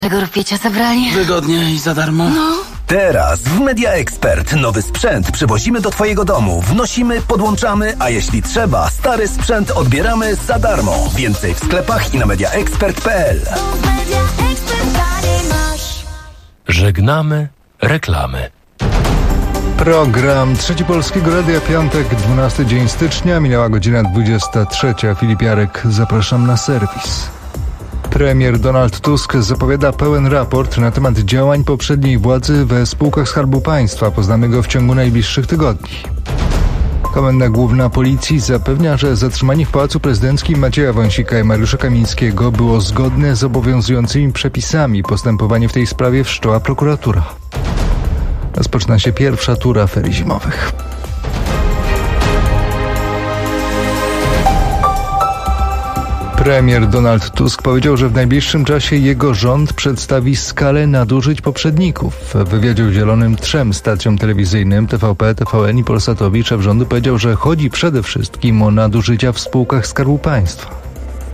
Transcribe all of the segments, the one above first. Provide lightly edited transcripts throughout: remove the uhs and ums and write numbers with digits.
Czego rupiecie zabrali? Wygodnie i za darmo. No. Teraz w Media Expert nowy sprzęt przywozimy do Twojego domu. Wnosimy, podłączamy, a jeśli trzeba, stary sprzęt odbieramy za darmo. Więcej w sklepach i na mediaexpert.pl. Żegnamy reklamy. Program Trzeci Polskiego Radia, piątek, 12 dzień stycznia, minęła godzina 23. Filip Jarek, zapraszam na serwis. Premier Donald Tusk zapowiada pełen raport na temat działań poprzedniej władzy we spółkach Skarbu Państwa. Poznamy go w ciągu najbliższych tygodni. Komenda Główna Policji zapewnia, że zatrzymanie w Pałacu Prezydenckim Macieja Wąsika i Mariusza Kamińskiego było zgodne z obowiązującymi przepisami. Postępowanie w tej sprawie wszczęła prokuratura. Rozpoczyna się pierwsza tura ferii zimowych. Premier Donald Tusk powiedział, że w najbliższym czasie jego rząd przedstawi skalę nadużyć poprzedników. W wywiadzie udzielonym 3 stacjom telewizyjnym TVP, TVN i Polsatowi szef rządu powiedział, że chodzi przede wszystkim o nadużycia w spółkach Skarbu Państwa.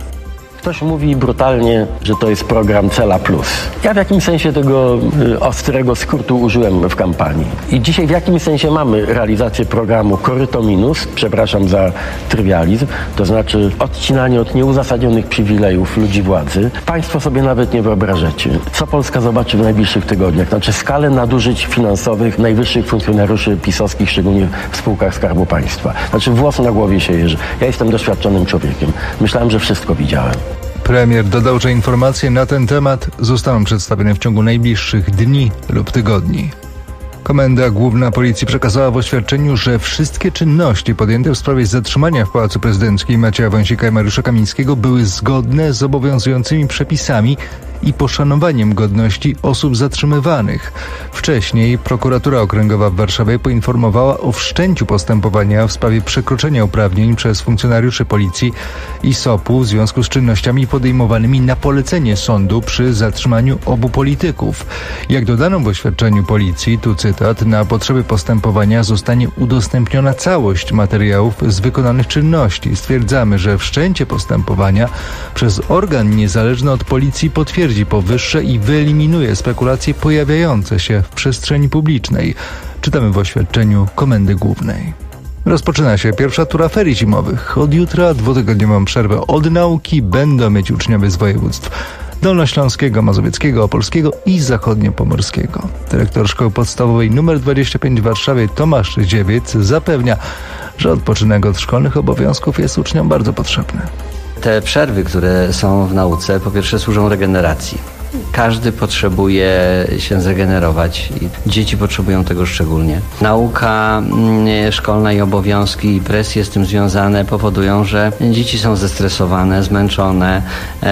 Ktoś mówi brutalnie, że to jest program Cela Plus. Ja w jakimś sensie tego ostrego skrótu użyłem w kampanii. I dzisiaj w jakimś sensie mamy realizację programu Koryto Minus, przepraszam za trywializm, to znaczy odcinanie od nieuzasadnionych przywilejów ludzi władzy. Państwo sobie nawet nie wyobrażacie, co Polska zobaczy w najbliższych tygodniach. Znaczy skalę nadużyć finansowych najwyższych funkcjonariuszy pisowskich, szczególnie w spółkach Skarbu Państwa. Znaczy włos na głowie się jeży. Ja jestem doświadczonym człowiekiem. Myślałem, że wszystko widziałem. Premier dodał, że informacje na ten temat zostaną przedstawione w ciągu najbliższych dni lub tygodni. Komenda Główna Policji przekazała w oświadczeniu, że wszystkie czynności podjęte w sprawie zatrzymania w Pałacu Prezydenckim Macieja Wąsika i Mariusza Kamińskiego były zgodne z obowiązującymi przepisami i poszanowaniem godności osób zatrzymywanych. Wcześniej prokuratura okręgowa w Warszawie poinformowała o wszczęciu postępowania w sprawie przekroczenia uprawnień przez funkcjonariuszy policji i SOP-u w związku z czynnościami podejmowanymi na polecenie sądu przy zatrzymaniu obu polityków. Jak dodano w oświadczeniu policji, tu cytat, na potrzeby postępowania zostanie udostępniona całość materiałów z wykonanych czynności. Stwierdzamy, że wszczęcie postępowania przez organ niezależny od policji potwierdzi powyższe i wyeliminuje spekulacje pojawiające się w przestrzeni publicznej. Czytamy w oświadczeniu Komendy Głównej. Rozpoczyna się pierwsza tura ferii zimowych. Od jutra dwutygodniową przerwę od nauki będą mieć uczniowie z województw dolnośląskiego, mazowieckiego, opolskiego i zachodniopomorskiego. Dyrektor Szkoły Podstawowej nr 25 w Warszawie Tomasz Dziewiec zapewnia, że odpoczynek od szkolnych obowiązków jest uczniom bardzo potrzebny. Te przerwy, które są w nauce, po pierwsze służą regeneracji. Każdy potrzebuje się zregenerować i dzieci potrzebują tego szczególnie. Nauka szkolna i obowiązki i presje z tym związane powodują, że dzieci są zestresowane, zmęczone,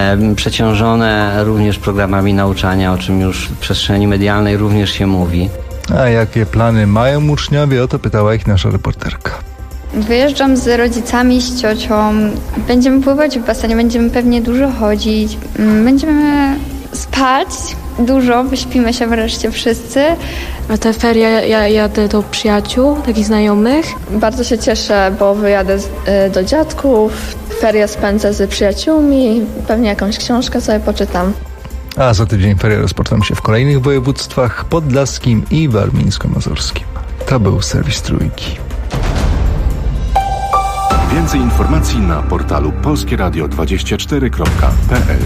przeciążone również programami nauczania, o czym już w przestrzeni medialnej również się mówi. A jakie plany mają uczniowie? O to pytała ich nasza reporterka. Wyjeżdżam z rodzicami, z ciocią. Będziemy pływać w basenie, będziemy pewnie dużo chodzić. Będziemy spać dużo, wyśpimy się wreszcie wszyscy. A te ferie ja jadę do przyjaciół, takich znajomych. Bardzo się cieszę, bo wyjadę do dziadków, ferie spędzę z przyjaciółmi, pewnie jakąś książkę sobie poczytam. A za tydzień ferie rozpoczną się w kolejnych województwach podlaskim i warmińsko-mazurskim. To był serwis Trójki. Więcej informacji na portalu polskieradio24.pl.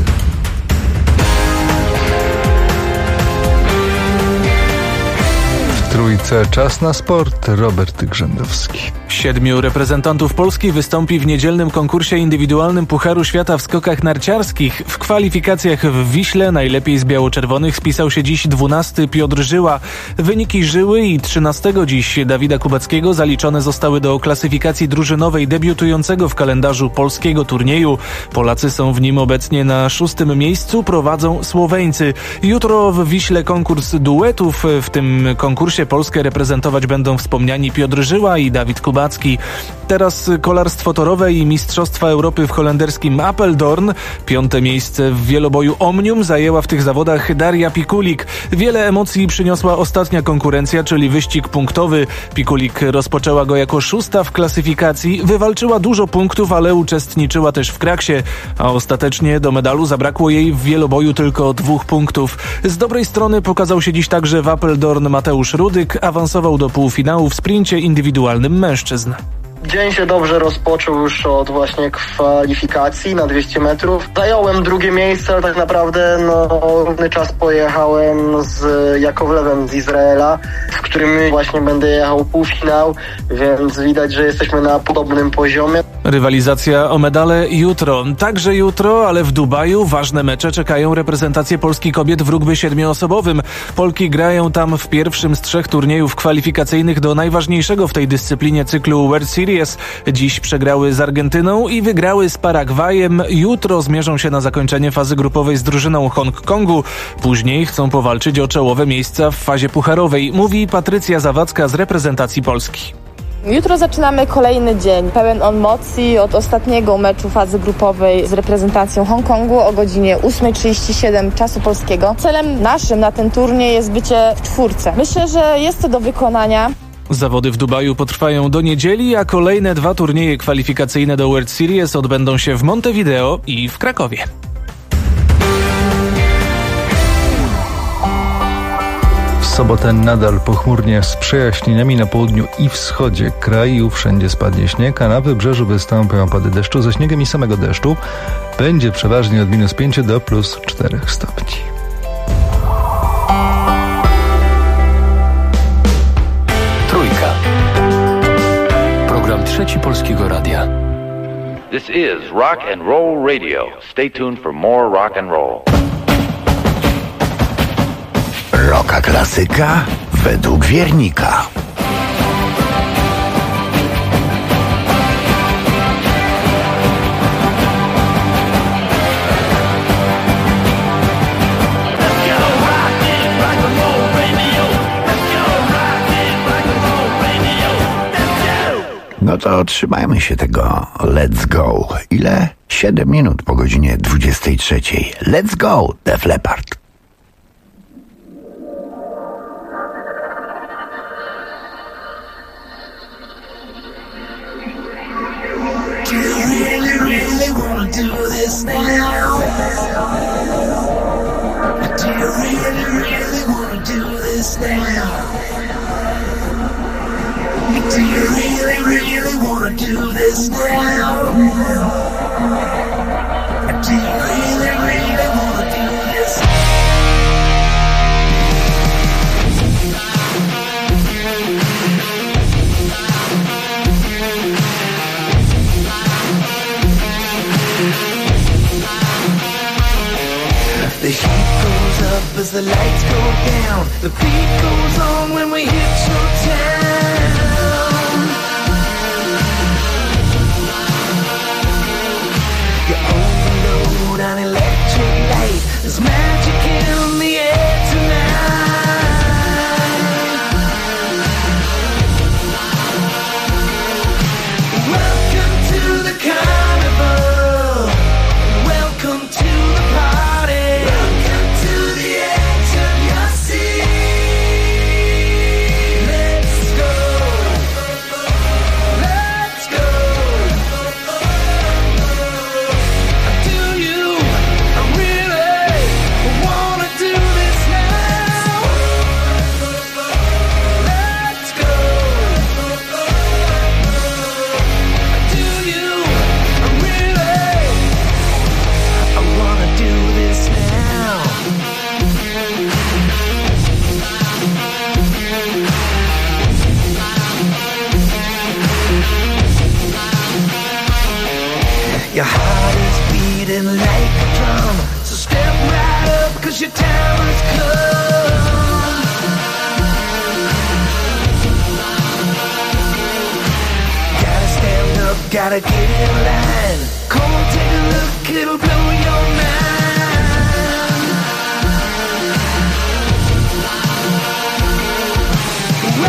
Trójce czas na sport. Robert Grzędowski. 7 reprezentantów Polski wystąpi w niedzielnym konkursie indywidualnym Pucharu Świata w skokach narciarskich. W kwalifikacjach w Wiśle najlepiej z biało-czerwonych spisał się dziś 12 Piotr Żyła. Wyniki Żyły i 13 dziś Dawida Kubackiego zaliczone zostały do klasyfikacji drużynowej debiutującego w kalendarzu polskiego turnieju. Polacy są w nim obecnie na 6. miejscu, prowadzą Słoweńcy. Jutro w Wiśle konkurs duetów. W tym konkursie Polska Polskę reprezentować będą wspomniani Piotr Żyła i Dawid Kubacki. Teraz kolarstwo torowe i Mistrzostwa Europy w holenderskim Apeldoorn. 5. miejsce w wieloboju Omnium zajęła w tych zawodach Daria Pikulik. Wiele emocji przyniosła ostatnia konkurencja, czyli wyścig punktowy. Pikulik rozpoczęła go jako 6. w klasyfikacji, wywalczyła dużo punktów, ale uczestniczyła też w kraksie, a ostatecznie do medalu zabrakło jej w wieloboju tylko 2 punktów. Z dobrej strony pokazał się dziś także w Apeldoorn Mateusz Rudyk, awansował do półfinału w sprincie indywidualnym mężczyzn. Dzień się dobrze rozpoczął już od właśnie kwalifikacji na 200 metrów. Zająłem 2. miejsce, ale tak naprawdę równy czas pojechałem z Jakowlewem z Izraela, w którym właśnie będę jechał półfinał, więc widać, że jesteśmy na podobnym poziomie. Rywalizacja o medale jutro. Także jutro, ale w Dubaju ważne mecze czekają reprezentacje Polski kobiet w rugby 7-osobowym. Polki grają tam w pierwszym z 3 turniejów kwalifikacyjnych do najważniejszego w tej dyscyplinie cyklu World Series. Dziś przegrały z Argentyną i wygrały z Paragwajem. Jutro zmierzą się na zakończenie fazy grupowej z drużyną Hongkongu. Później chcą powalczyć o czołowe miejsca w fazie pucharowej, mówi Patrycja Zawadzka z reprezentacji Polski. Jutro zaczynamy kolejny dzień, pełen emocji od ostatniego meczu fazy grupowej z reprezentacją Hongkongu o godzinie 8:37 czasu polskiego. Celem naszym na ten turniej jest bycie w 4. Myślę, że jest to do wykonania. Zawody w Dubaju potrwają do niedzieli, a kolejne 2 turnieje kwalifikacyjne do World Series odbędą się w Montevideo i w Krakowie. W sobotę nadal pochmurnie z przejaśnieniami na południu i wschodzie kraju. Wszędzie spadnie śnieg, a na wybrzeżu wystąpią opady deszczu ze śniegiem i samego deszczu. Będzie przeważnie od -5 do +4 stopni. Program 3 Polskiego Radia. This is Rock and Roll Radio. Stay tuned for more rock and roll. Rocka klasyka według wiernika. No to trzymajmy się tego Let's Go. Ile? 7 minut po godzinie 23. Let's go, Def Leppard. Do you really, really wanna do this now? Do you really, really wanna do this now? Do you really, really wanna do this now? Do you really, really wanna do this? The heat goes up as the lights go down. The beat goes on when we hit your town. You overload an electric light. There's magic in the air tonight. Welcome to the carnival. Welcome to the party. Welcome to the edge of your seat. Let's go. Let's go. Do you really wanna do this now? Let's go. Do you really wanna do this now? Your heart is beating like a drum. So step right up, 'cause your time has come. Gotta stand up, gotta get in line. Come on, take a look, it'll blow your mind.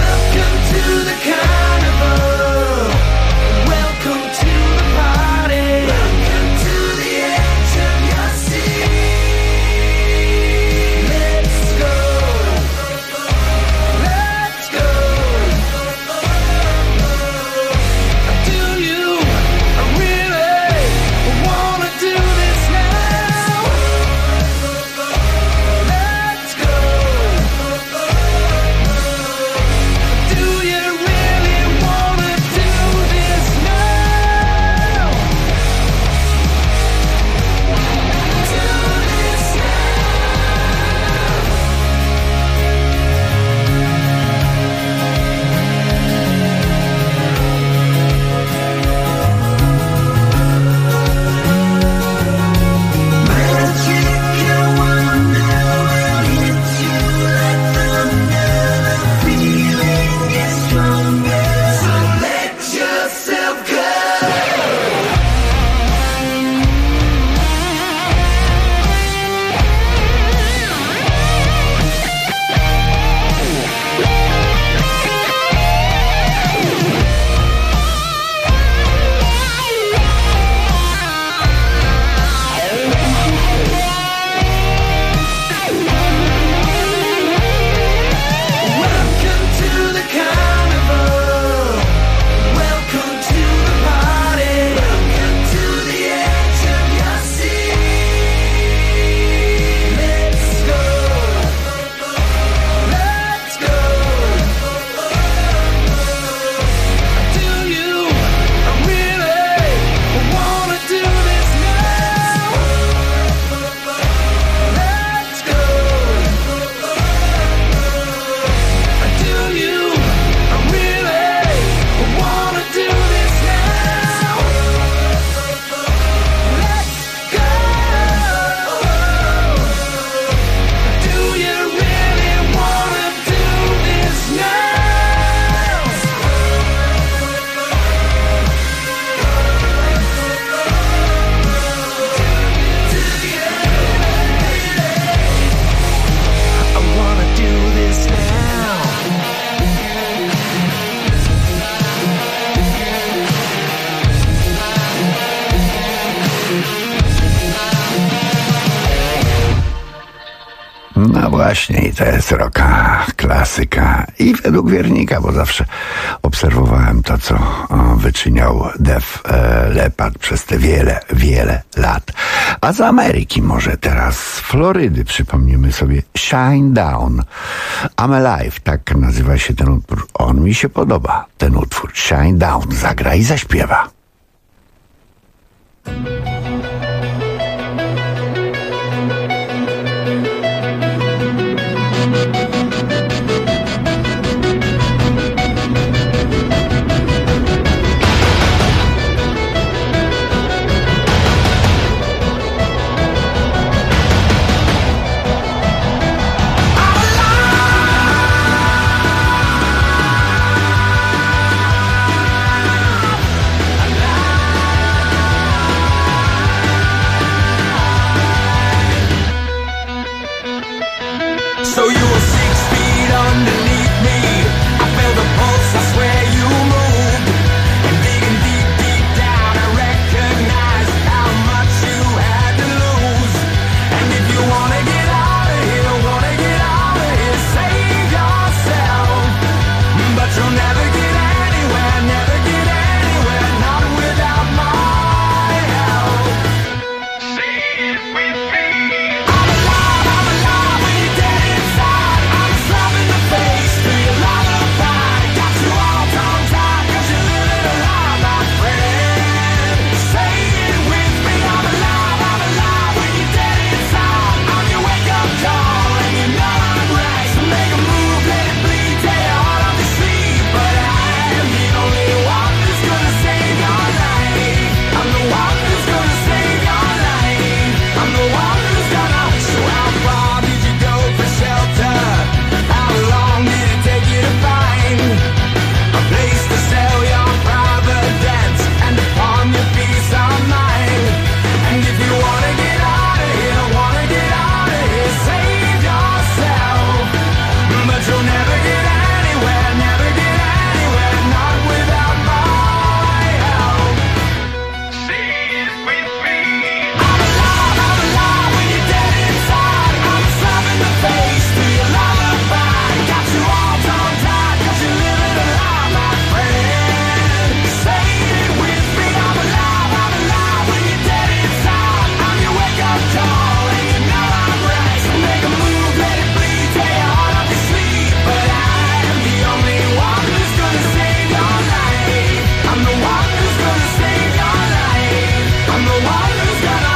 No właśnie, i to jest rocka klasyka. I według wiernika, bo zawsze obserwowałem to, co wyczyniał Def Leppard przez te wiele lat. A z Ameryki może teraz, z Florydy, przypomnimy sobie Shine Down. I'm Alive, tak nazywa się ten utwór. On mi się podoba, ten utwór. Shine Down, zagra i zaśpiewa. So you were 6 feet underneath me. I felt the pulse, I swear you moved. And digging deep down, I recognized how much you had to lose. And if you wanna get out of here, save yourself. But you'll never get anywhere, not without my help. Say it with me. I'm alive when you're dead inside. I'm slapped in the face to your lullaby. Got you all tongue-tied 'cause you're living a lie, my friend. Say it with me. I'm alive when you're dead inside. I'm your wake-up call and you know I'm right. So make a move, let it bleed, tear your heart off your sleeve. But I am the only one who's gonna save your life. I'm the one who's gonna save your life. I'm the one who's gonna. So how far did you go for shelter? How long did it take you to find a place to sell your private debts and to pawn your peace of mind? And if you wanna get out of here, save yourself. But you'll never get anywhere, not without my help. Say it with me. I'm alive when you're dead inside. I'm slapped in the face to your lullaby. Got you all tongue-tied 'cause you're living a lie, my friend. Say it with me. I'm alive when you're dead inside. I'm your wake-up call and you know I'm right. So make a move, let it bleed, tear your heart off your sleeve. But I am the only one who's gonna save your life. I'm the one who's gonna save your life. I'm the one who's gonna.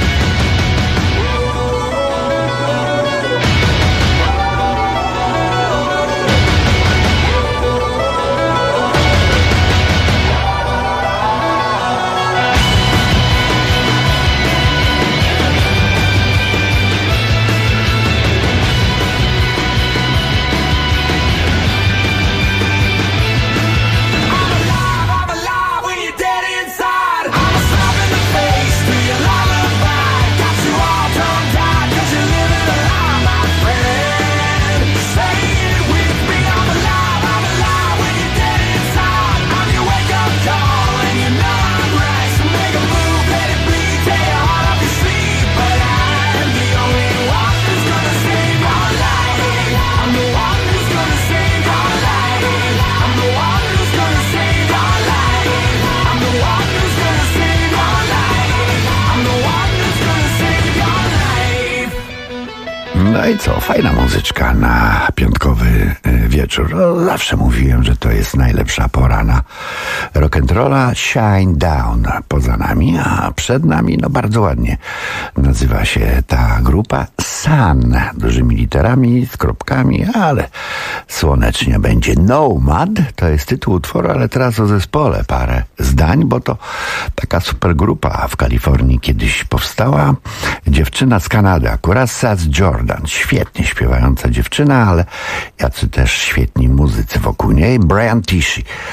I'm alive when you're dead inside. I'm slapped in the face to your lullaby. Got you all tongue-tied 'cause you're living a lie, my friend. Say it with me. I'm alive when you're dead inside. I'm your wake-up call and you know I'm right. So make a move, let it bleed, tear your heart off your sleeve. But I am the only one who's gonna save your life. I'm the one who's gonna save your life. I'm the one who's gonna save your life. I'm the one who's gonna save your life. I'm the one who's gonna save your life. No i co, fajna muzyczka na piątkowy wieczór. No, zawsze mówiłem, że to jest najlepsza pora na rock'n'rolla. Shine Down poza nami, a przed nami, no bardzo ładnie nazywa się ta grupa Sun, dużymi literami, z kropkami, ale słonecznie będzie. Nomad to jest tytuł utworu, ale teraz o zespole parę zdań, bo to taka super grupa w Kalifornii kiedyś powstała. Dziewczyna z Kanady, akurat Saz Jordan, świetnie śpiewająca dziewczyna, ale jacy też świetni muzycy wokół niej. Brian Tichy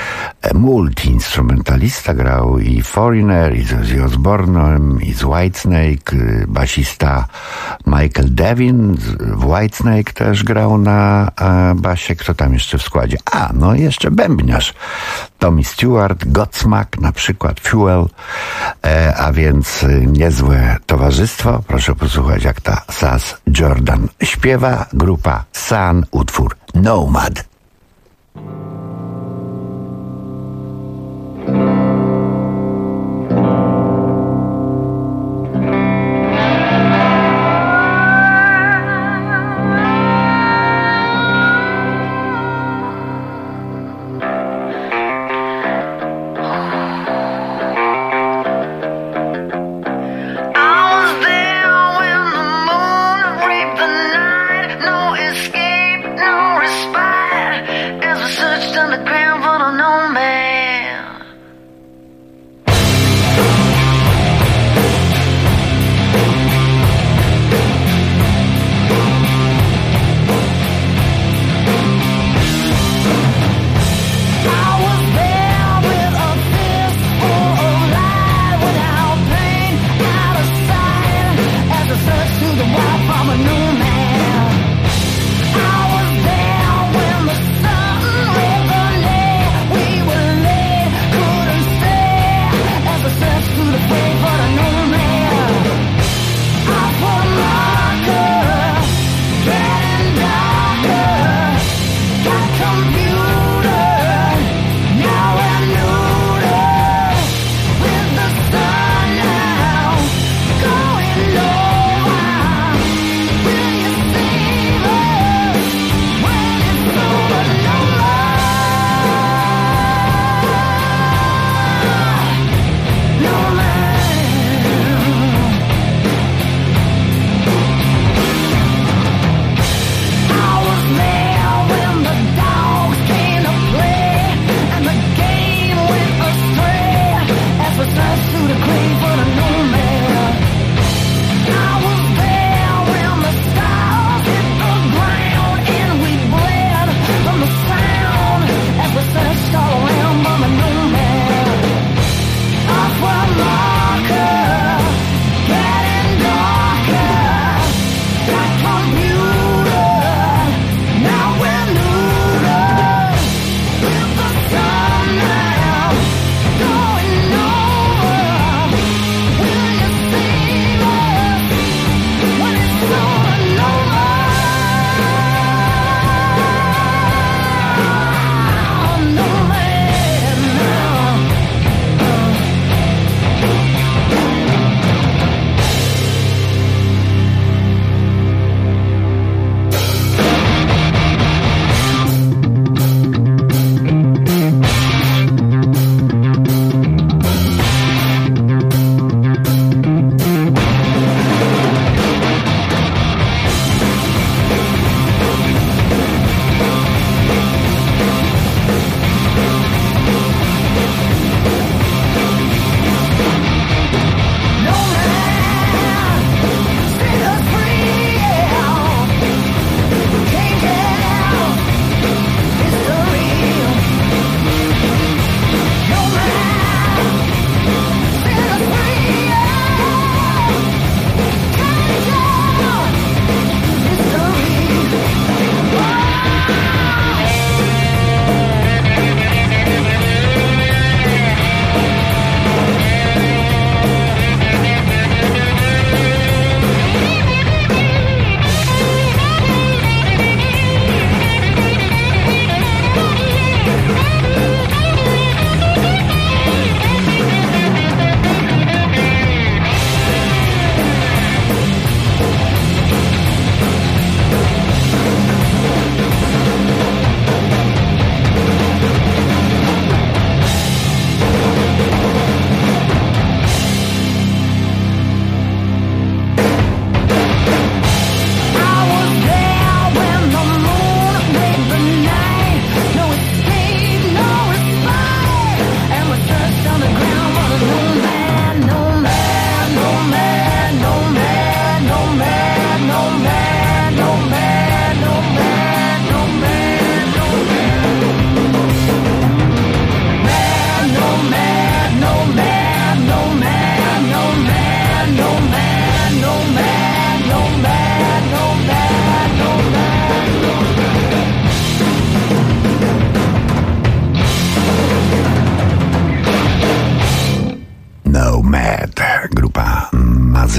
multi-instrumentalista, grał i Foreigner, i z Ozzy Osbourne'em, i z Whitesnake, basista Michael Devin w Whitesnake też grał na basie. Kto tam jeszcze w składzie? No jeszcze bębniarz Tommy Stewart, Godsmack na przykład, Fuel, a więc niezłe towarzystwo. Proszę posłuchać, jak ta Saz Jordan śpiewa, grupa Sun, utwór Nomad. Escape, no respite. As a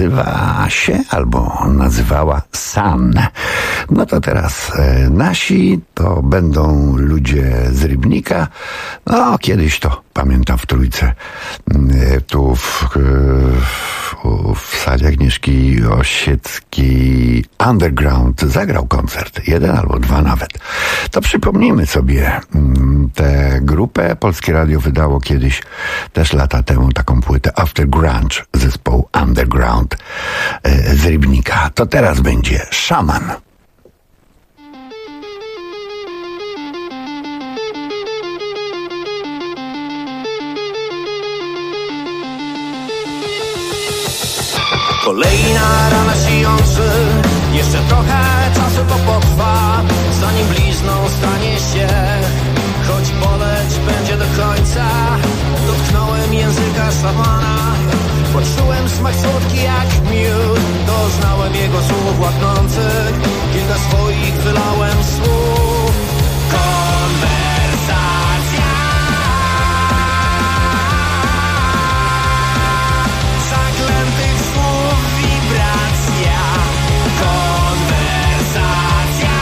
nazywa się albo nazywała Sun. No to teraz nasi to będą ludzie z Rybnika. No, kiedyś to pamiętam w Trójce, tu w sali Agnieszki Osieckiej Underground zagrał koncert, 1 albo 2 nawet. To przypomnijmy sobie tę grupę. Polskie Radio wydało kiedyś, też lata temu, taką płytę After Grunge, zespołu Underground z Rybnika. To teraz będzie Szaman. Kolejna rana sijący, jeszcze trochę czasu to potrwa, zanim blizną stanie się, choć boleć będzie do końca. Dotknąłem języka szamana, poczułem smak słodki jak miód, doznałem jego słów łaknących, kilka swoich wylałem słów. Konwersacja, zaklętych słów wibracja. Konwersacja,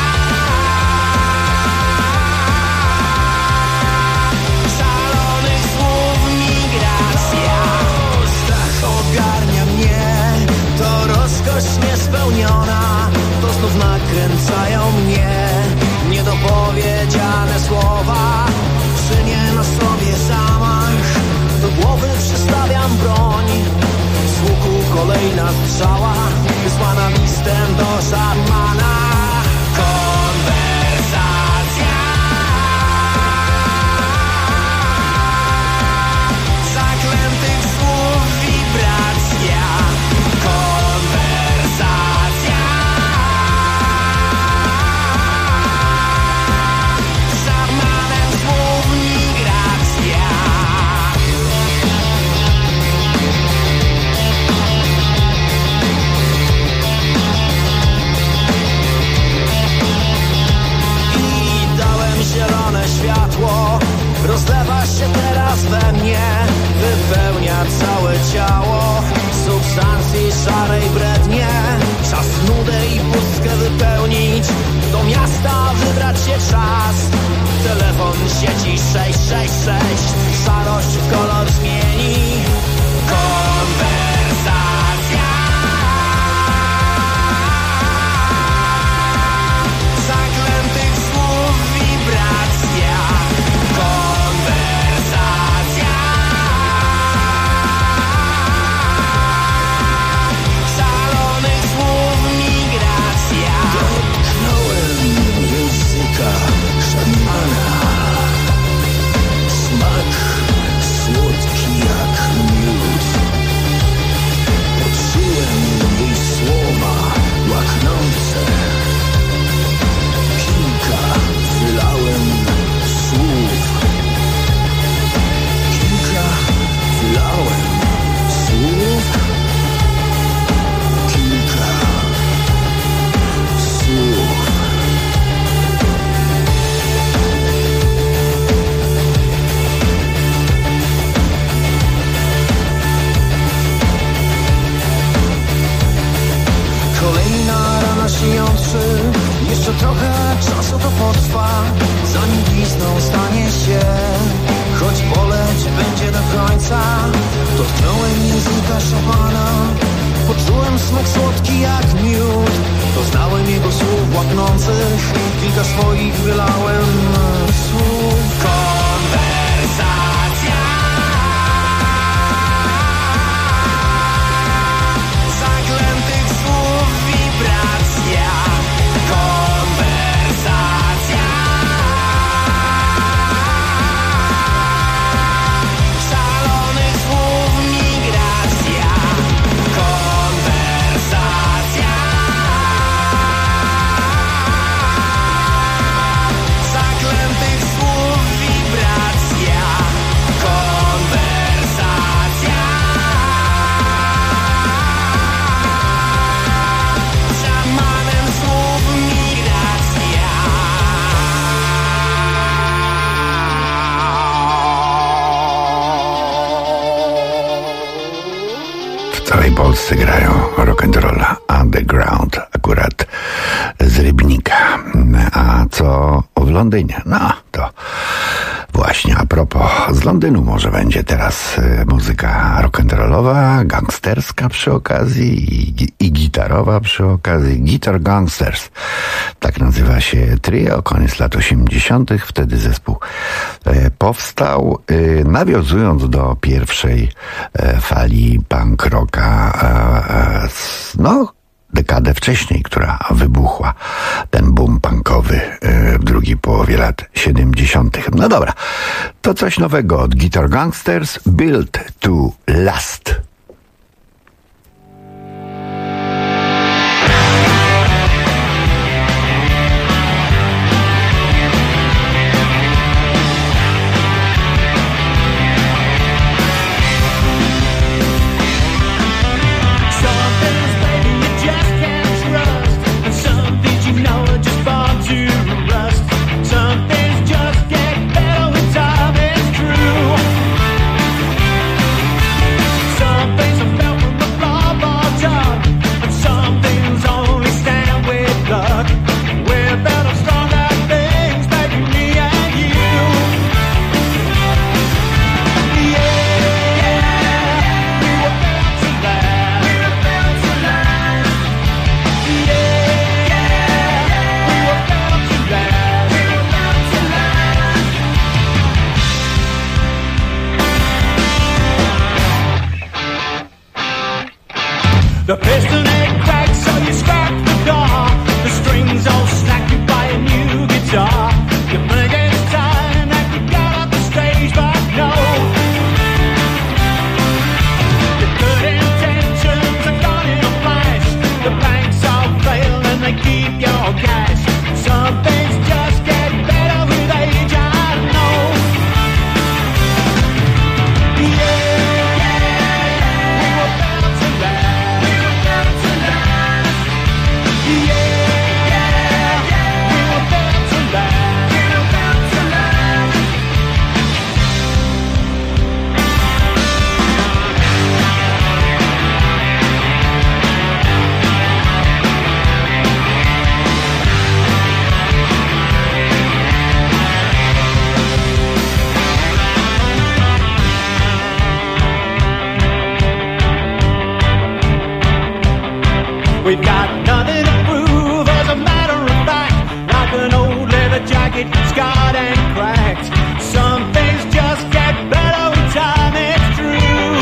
szalonych słów migracja. Strach ogarnia mnie, to rozkosz niespełniona, to znów nakręcają mnie niedopowiedziane słowa. Czynię na sobie zamach, do głowy przystawiam broń. Z łuku kolejna strzała, wysłana listem do szamana. Konwersacja, zaklętych słów wibracja. Konwersacja, szamanem słów migracja. I dałem zielone światło, rozlewa się teraz we mnie, wypełnia całe ciało substancji szarej brednie. Czas nudę i pustkę wypełnić, do miasta wybrać się czas. Telefon sieci 666 szarość w kolor zmieni. Konwersacja, zaklętych słów wibracja. Konwersacja, szalonych słów migracja. Dotknąłem języka szamana, smak słodki jak miód. Poczułem jej słowa łaknące, kilka wylałem słów. Kilka wylałem słów. Kilka słów. Kolejna rana sijący, jeszcze trochę czasu to potrwa, zanim blizną stanie się, choć boleć będzie do końca. Dotknąłem języka szamana, poczułem smak słodki jak miód, doznałem jego słów łaknących, kilka swoich wylałem słów. Konwersacja, zaklętych słów wibracja. Konwersacja, szalonych słów migracja. Konwersacja, wszyscy grają rock'n'rolla underground, akurat z Rybnika. A co w Londynie? No, to właśnie a propos z Londynu może będzie teraz muzyka rock'n'rollowa, gangsterska przy okazji i gitarowa przy okazji. Guitar Gangsters, tak nazywa się trio, koniec lat 80. Wtedy zespół powstał, nawiązując do pierwszej fali punk rocka, dekadę wcześniej, która wybuchła, ten boom punkowy w drugiej połowie lat 70. No dobra, to coś nowego od Guitar Gangsters, Built to Last. The piston it cracks, so you scrap the door. The strings all snapped, you buy a new guitar. You think it's time that you got off the stage, but no. Your good intentions are gone in a flash. The banks all fail and they keep your cash. Some things just get better with age, I know. We've got nothing to prove, as a matter of fact, like an old leather jacket, scarred and cracked. Some things just get better with time, it's true.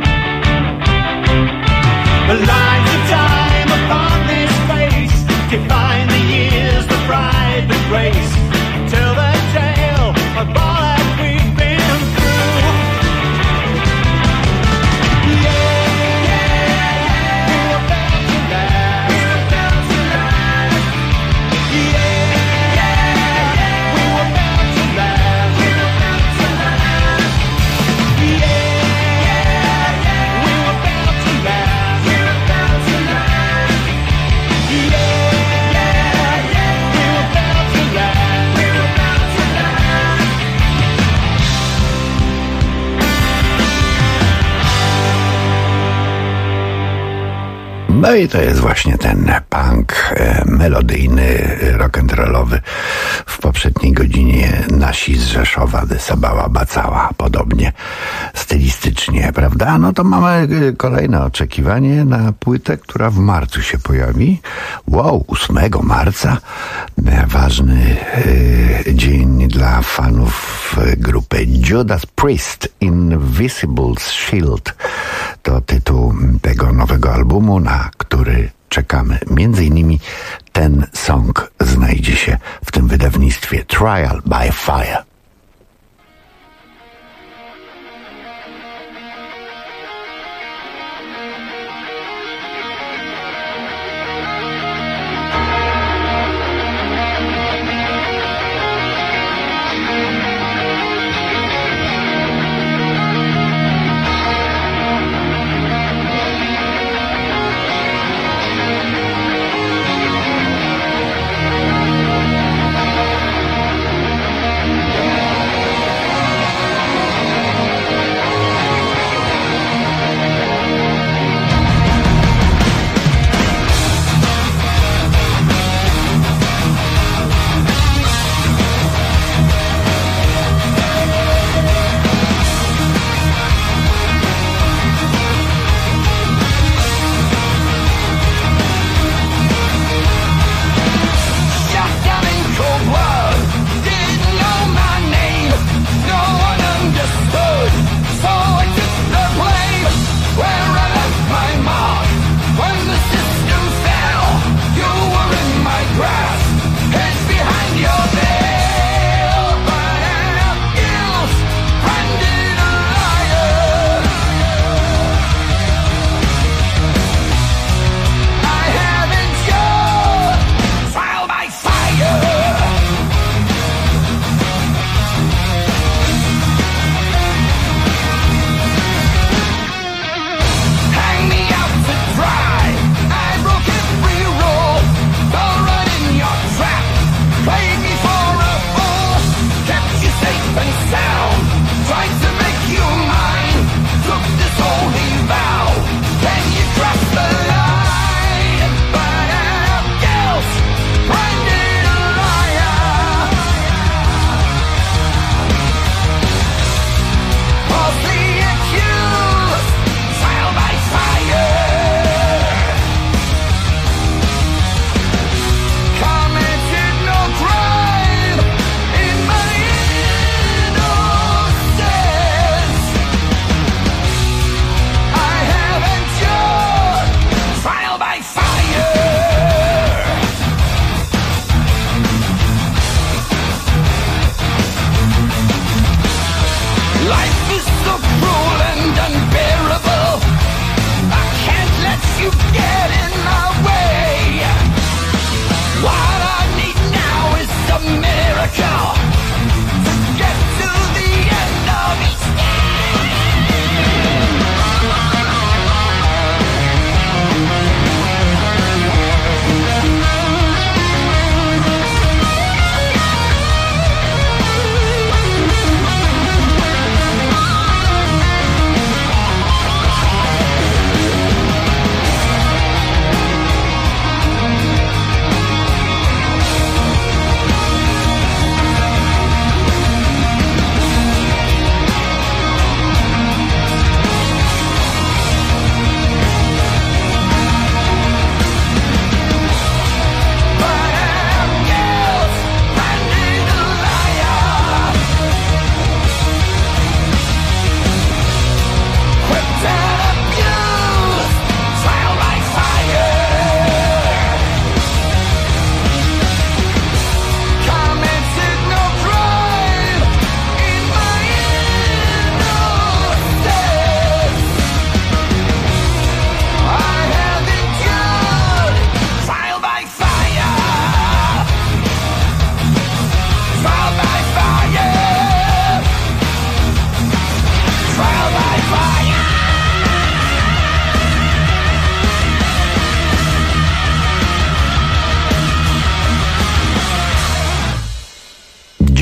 The lines of time upon this face define the years, the pride, the grace. Tell the tale of all that we've been through. No i to jest właśnie ten punk melodyjny, rock'n'rollowy. W poprzedniej godzinie nasi z Rzeszowa, Dysabała, Bacała, podobnie stylistycznie, prawda? No to mamy kolejne oczekiwanie na płytę, która w marcu się pojawi. Wow, 8 marca. Ważny dzień dla fanów grupy Judas Priest, Invisible Shield. To tytuł tego nowego albumu, na który czekamy. Między innymi ten song znajdzie się w tym wydawnictwie Trial by Fire.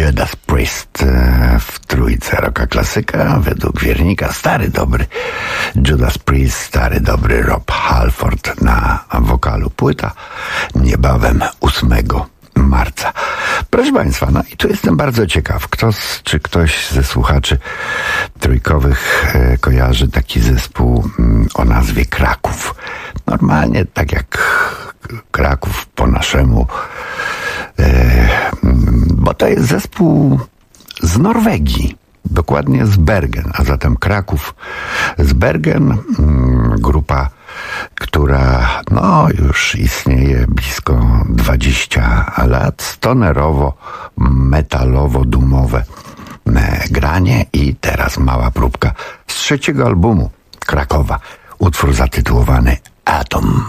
Judas Priest w trójce rocka klasyka. Według wiernika stary dobry Judas Priest, stary dobry Rob Halford na wokalu. Płyta niebawem 8 marca. Proszę Państwa, no i tu jestem bardzo ciekaw, czy ktoś ze słuchaczy trójkowych kojarzy taki zespół o nazwie Kraków. Normalnie tak jak Kraków po naszemu, bo to jest zespół z Norwegii, dokładnie z Bergen, a zatem Kraków z Bergen, grupa, która już istnieje blisko 20 lat, stonerowo, metalowo, dumowe granie i teraz mała próbka z 3. albumu Krakowa, utwór zatytułowany Atom.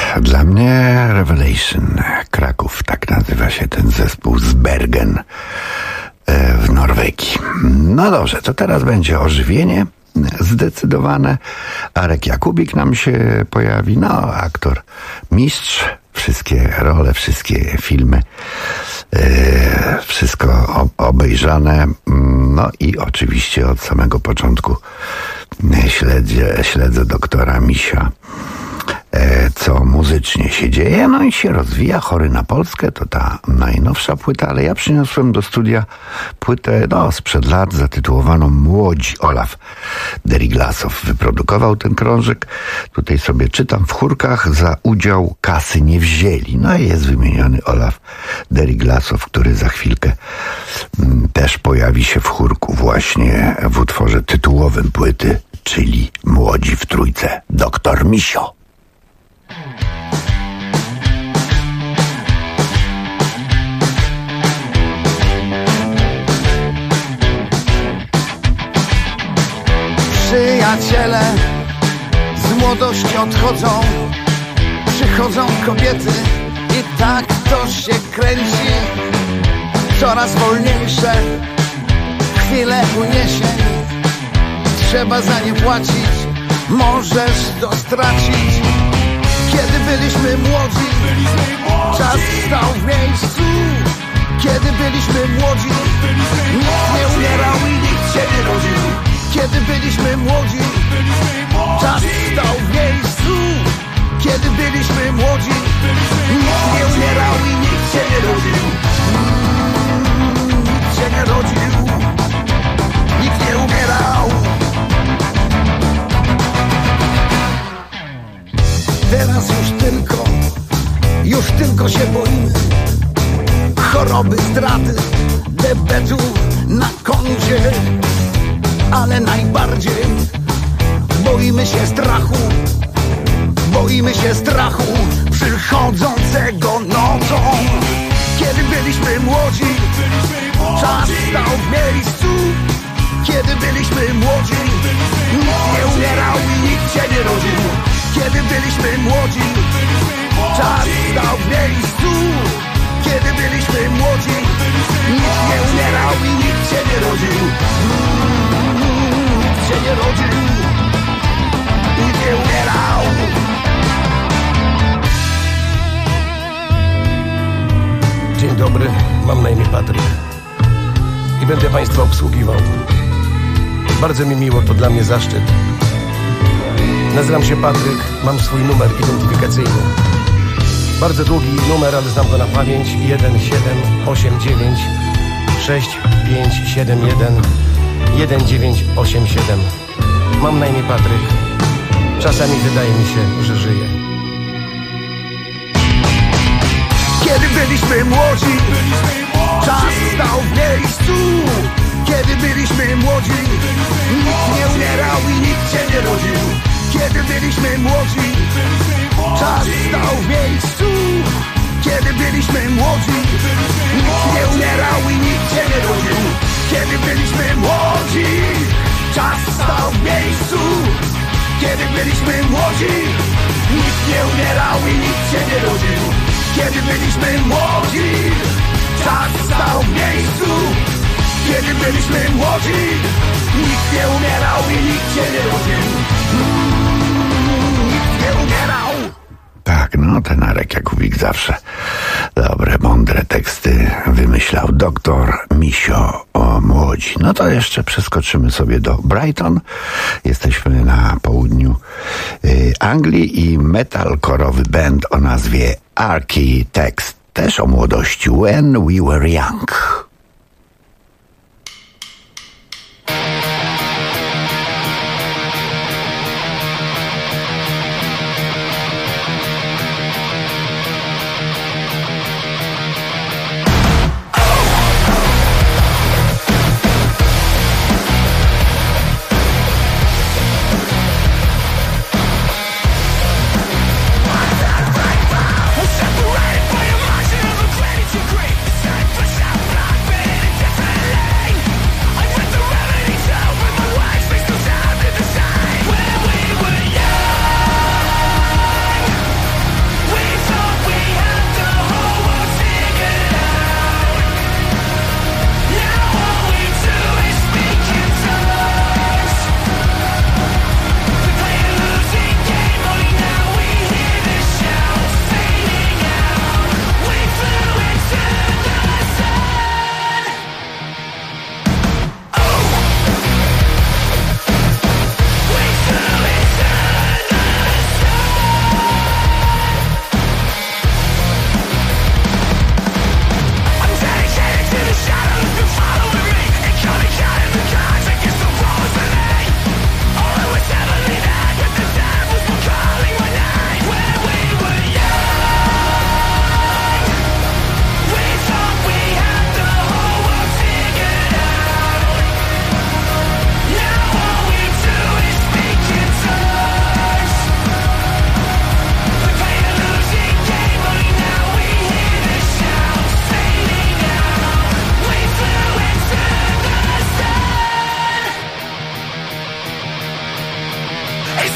Dla mnie Revelation Kraków, tak nazywa się ten zespół z Bergen w Norwegii. No dobrze, to teraz będzie ożywienie zdecydowane. Arek Jakubik nam się pojawi, no aktor, mistrz, wszystkie role, wszystkie filmy, wszystko obejrzane, no i oczywiście od samego początku śledzę doktora Misia, co muzycznie się dzieje, no i się rozwija. Chory na Polskę to ta najnowsza płyta, ale ja przyniosłem do studia płytę sprzed lat zatytułowaną Młodzi. Olaf Deriglasow wyprodukował ten krążek. Tutaj sobie czytam: w chórkach za udział kasy nie wzięli. No i jest wymieniony Olaf Deriglasow, który za chwilkę też pojawi się w chórku właśnie w utworze tytułowym płyty, czyli Młodzi w trójce. Doktor Misio. Przyjaciele z młodości odchodzą, przychodzą kobiety i tak to się kręci. Coraz wolniejsze chwile uniesień, trzeba za nie płacić, możesz to stracić. Kiedy byliśmy młodzi, czas stał w miejscu. Kiedy byliśmy młodzi, nikt nie umierał i nikt się nie rodził. Kiedy byliśmy młodzi, czas stał w miejscu. Kiedy byliśmy młodzi, nikt nie umierał i nikt się nie rodził. Nikt się nie rodził, nikt nie umierał. Teraz już tylko się boimy choroby, zdrady, debetu na koncie. Ale najbardziej boimy się strachu przychodzącego nocą. Kiedy byliśmy młodzi, czas stał w miejscu. Kiedy byliśmy młodzi, nikt nie umierał i nikt się nie rodził. Kiedy byliśmy młodzi, czas stał w miejscu. Kiedy byliśmy młodzi, nikt nie umierał i nikt się nie rodził. Nikt się nie rodził, nikt nie umierał. Dzień dobry, mam na imię Patryk i będę Państwa obsługiwał. Bardzo mi miło, to dla mnie zaszczyt. Nazywam się Patryk, mam swój numer identyfikacyjny. Bardzo długi numer, ale znam go na pamięć. 1789 6571 1987. Mam na imię Patryk. Czasami wydaje mi się, że żyję. Kiedy byliśmy młodzi, czas stał w miejscu. Kiedy byliśmy młodzi, nikt nie umierał i nikt się nie rodził. Kiedy byliśmy młodzi, czas stał w miejscu. Kiedy byliśmy młodzi, nikt nie umierał i nikt się nie rodził. Kiedy byliśmy młodzi, czas stał w miejscu. Kiedy byliśmy młodzi, nikt nie umierał i nikt się nie rodził. Kiedy byliśmy młodzi, czas stał w miejscu. Kiedy byliśmy młodzi, nikt nie umierał i nikt się nie rodził. Nikt nie umierał. Tak, no ten Arek Jakubik zawsze dobre, mądre teksty wymyślał. Doktor Misio o Młodzi. No to jeszcze przeskoczymy sobie do Brighton. Jesteśmy na południu Anglii i metalkorowy band o nazwie Architects, też o młodości. When We Were Young. Separated by a margin of a granite to great. The sun puts out blood.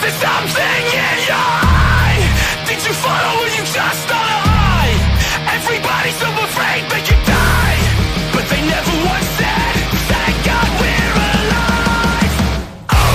there something in your eye? Did you follow or you just on a high? Everybody's so afraid they could die, but they never once said, thank God we're alive. Oh!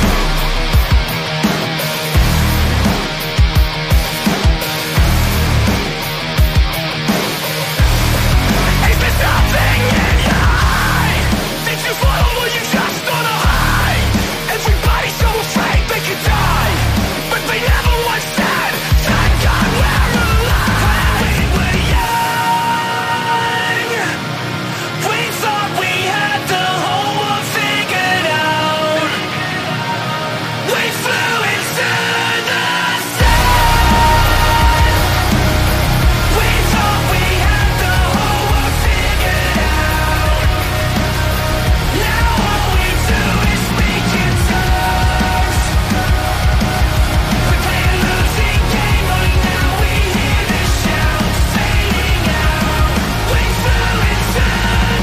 Is there something in your eye? Did you follow or you just on a high? Everybody's so afraid they could die, but they never once said, thank God we're alive. We were young, we thought we had the whole world figured out. We flew into the sun. We thought we had the whole world figured out. Now all we do is speak in tongues. We play a losing game, only now we hear the shouts fading out. We flew into the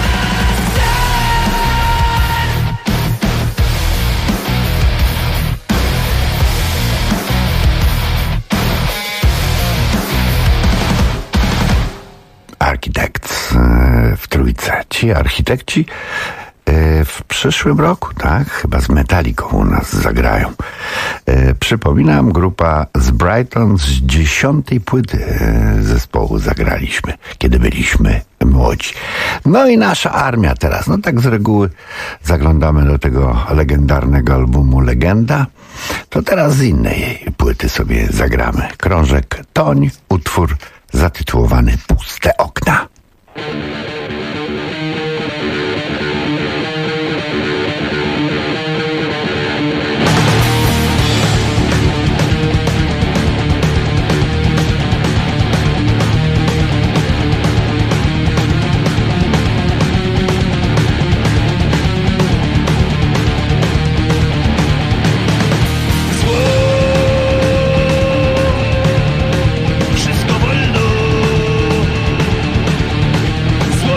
Architects w Trójce. Ci architekci w przyszłym roku, tak? Chyba z Metallicą u nas zagrają. Przypominam, grupa z Brighton z 10. płyty zespołu zagraliśmy, kiedy byliśmy młodzi. No i nasza armia teraz. No tak z reguły zaglądamy do tego legendarnego albumu Legenda. To teraz z innej płyty sobie zagramy. Krążek Toń, utwór zatytułowany Puste okna. wszystko wolno.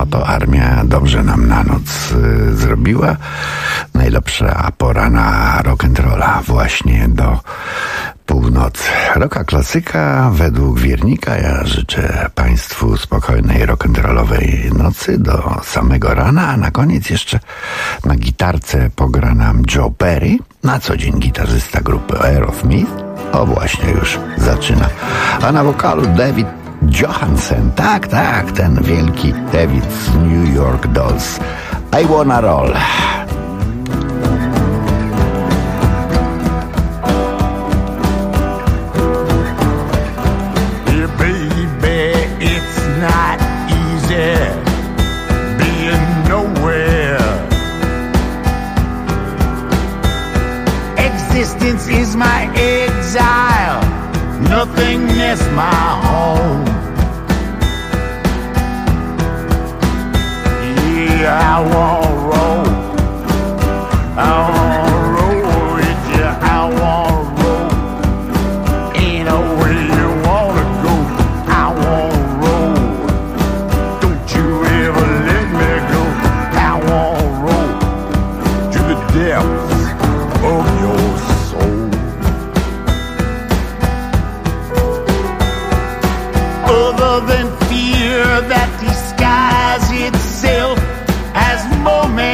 to armia dobrze nam na noc zrobiła. Najlepsza pora na rock'n'rolla właśnie do północy. Rocka klasyka według Wiernika. Ja życzę Państwu spokojnej rock'n'rollowej nocy do samego rana, a na koniec jeszcze na gitarce pogra nam Joe Perry, na co dzień gitarzysta grupy Aerosmith. O, właśnie już zaczyna. A na wokalu David Johansen. Tak, ten wielki David z New York Dolls. I Wanna Roll. Existence is my exile, nothingness my home. Yeah, I wanna roll, I wanna roll with you, I wanna roll. Ain't no way you wanna go, I wanna roll. Don't you ever let me go, I wanna roll to the depths of your soul. Other than fear that disguises itself as moment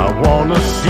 I wanna see